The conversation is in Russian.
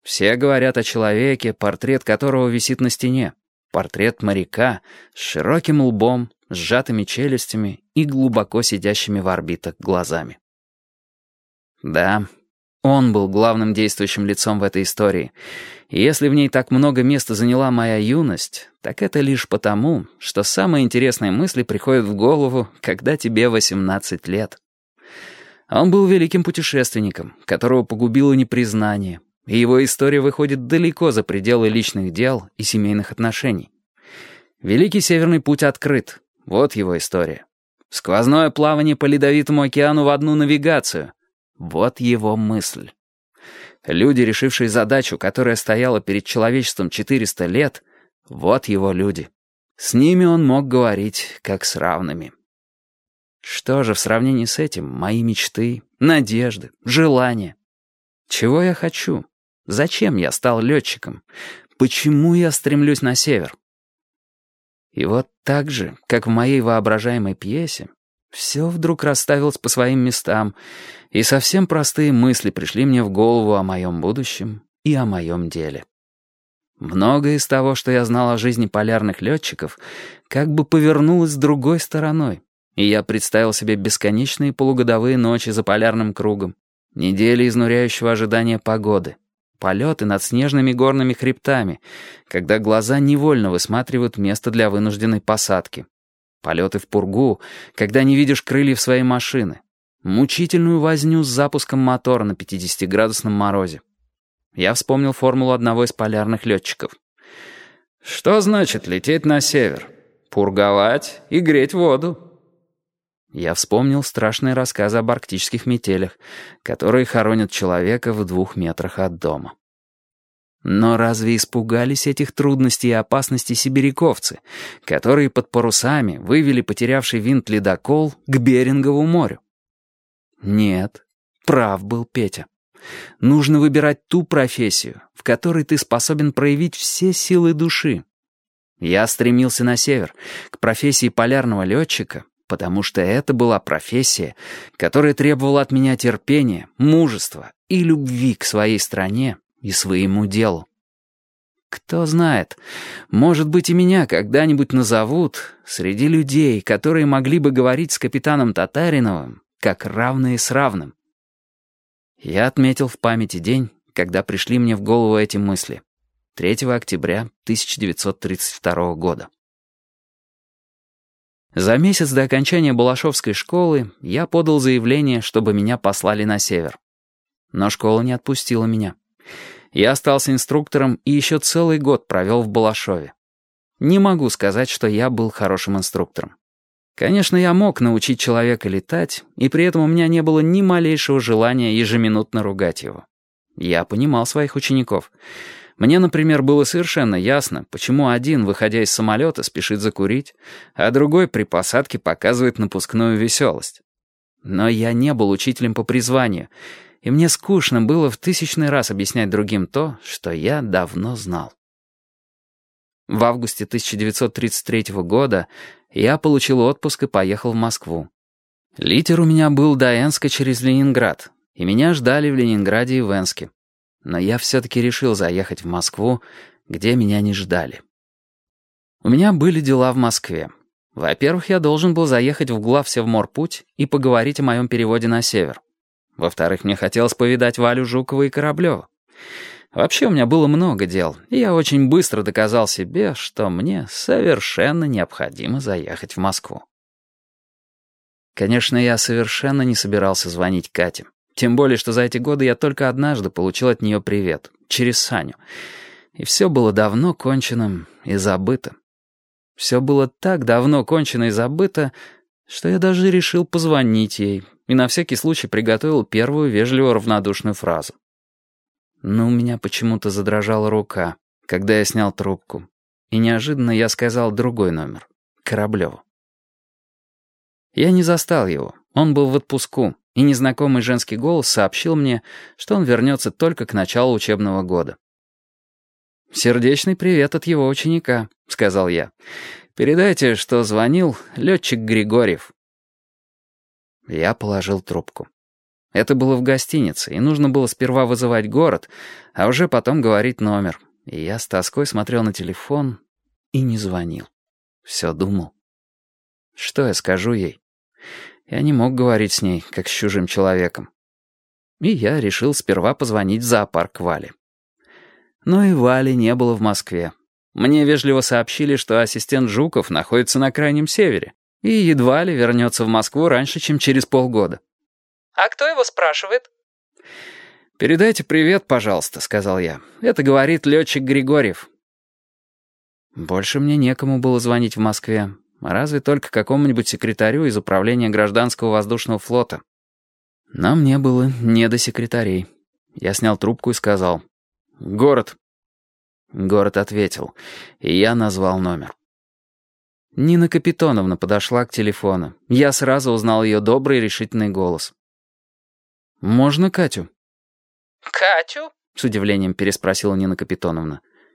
Все говорят о человеке, портрет которого висит на стене. Портрет моряка с широким лбом, сжатыми челюстями и глубоко сидящими в орбитах глазами. Да, он был главным действующим лицом в этой истории. И если в ней так много места заняла моя юность, так это лишь потому, что самые интересные мысли приходят в голову, когда тебе 18 лет. Он был великим путешественником, которого погубило непризнание, и его история выходит далеко за пределы личных дел и семейных отношений. Великий Северный путь открыт. Вот его история. Сквозное плавание по Ледовитому океану в одну навигацию. Вот его мысль. Люди, решившие задачу, которая стояла перед человечеством 400 лет, вот его люди. С ними он мог говорить, как с равными. Что же в сравнении с этим мои мечты, надежды, желания? Чего я хочу? Зачем я стал летчиком? Почему я стремлюсь на север? И вот так же, как в моей воображаемой пьесе, все вдруг расставилось по своим местам, и совсем простые мысли пришли мне в голову о моем будущем и о моем деле. Многое из того, что я знал о жизни полярных летчиков, как бы повернулось с другой стороной, и я представил себе бесконечные полугодовые ночи за полярным кругом, недели изнуряющего ожидания погоды, полеты над снежными горными хребтами, когда глаза невольно высматривают место для вынужденной посадки, полеты в пургу, когда не видишь крыльев своей машины, мучительную возню с запуском мотора на 50-градусном морозе. Я вспомнил формулу одного из полярных летчиков. Что значит лететь на север? Пурговать и греть воду. Я вспомнил страшные рассказы об арктических метелях, которые хоронят человека в 2 метрах от дома. Но разве испугались этих трудностей и опасностей сибиряковцы, которые под парусами вывели потерявший винт ледокол к Берингову морю? Нет, прав был Петя. Нужно выбирать ту профессию, в которой ты способен проявить все силы души. Я стремился на север, к профессии полярного летчика, потому что это была профессия, которая требовала от меня терпения, мужества и любви к своей стране и своему делу. Кто знает, может быть, и меня когда-нибудь назовут среди людей, которые могли бы говорить с капитаном Татариновым, как равные с равным. Я отметил в памяти день, когда пришли мне в голову эти мысли. 3 октября 1932 года. За месяц до окончания Балашовской школы я подал заявление, чтобы меня послали на север. Но школа не отпустила меня. Я остался инструктором и еще целый год провел в Балашове. Не могу сказать, что я был хорошим инструктором. Конечно, я мог научить человека летать, и при этом у меня не было ни малейшего желания ежеминутно ругать его. Я понимал своих учеников. Мне, например, было совершенно ясно, почему один, выходя из самолета, спешит закурить, а другой при посадке показывает напускную веселость. Но я не был учителем по призванию, и мне скучно было в 1000-й раз объяснять другим то, что я давно знал. В августе 1933 года я получил отпуск и поехал в Москву. Литер у меня был до Энска через Ленинград, и меня ждали в Ленинграде и в Энске. Но я все-таки решил заехать в Москву, где меня не ждали. У меня были дела в Москве. Во-первых, я должен был заехать в главсевморпуть и поговорить о моем переводе на север. Во-вторых, мне хотелось повидать Валю Жукова и Кораблева. Вообще у меня было много дел, и я очень быстро доказал себе, что мне совершенно необходимо заехать в Москву. Конечно, я совершенно не собирался звонить Кате. Тем более, что за эти годы я только однажды получил от нее привет, через Саню. И все было давно кончено и забыто. Все было так давно кончено и забыто, что я даже решил позвонить ей и на всякий случай приготовил первую вежливо равнодушную фразу. Но у меня почему-то задрожала рука, когда я снял трубку, и неожиданно я сказал другой номер — Кораблеву. Я не застал его, он был в отпуску, и незнакомый женский голос сообщил мне, что он вернется только к началу учебного года. «Сердечный привет от его ученика», — сказал я. «Передайте, что звонил летчик Григорьев». Я положил трубку. Это было в гостинице, и нужно было сперва вызывать город, а уже потом говорить номер. И я с тоской смотрел на телефон и не звонил. Все думал. Что я скажу ей? Я не мог говорить с ней, как с чужим человеком. И я решил сперва позвонить в зоопарк Вали. Но и Вали не было в Москве. Мне вежливо сообщили, что ассистент Жуков находится на Крайнем Севере и едва ли вернется в Москву раньше, чем через полгода. «А кто его спрашивает?» «Передайте привет, пожалуйста», — сказал я. «Это говорит летчик Григорьев». Больше мне некому было звонить в Москве, разве только какому-нибудь секретарю из управления гражданского воздушного флота. Но мне было не до секретарей. Я снял трубку и сказал: «Город». Город ответил, и я назвал номер. Нина Капитоновна подошла к телефону. Я сразу узнал ее добрый решительный голос. «Можно Катю?» «Катю?» — с удивлением переспросила Нина Капитоновна.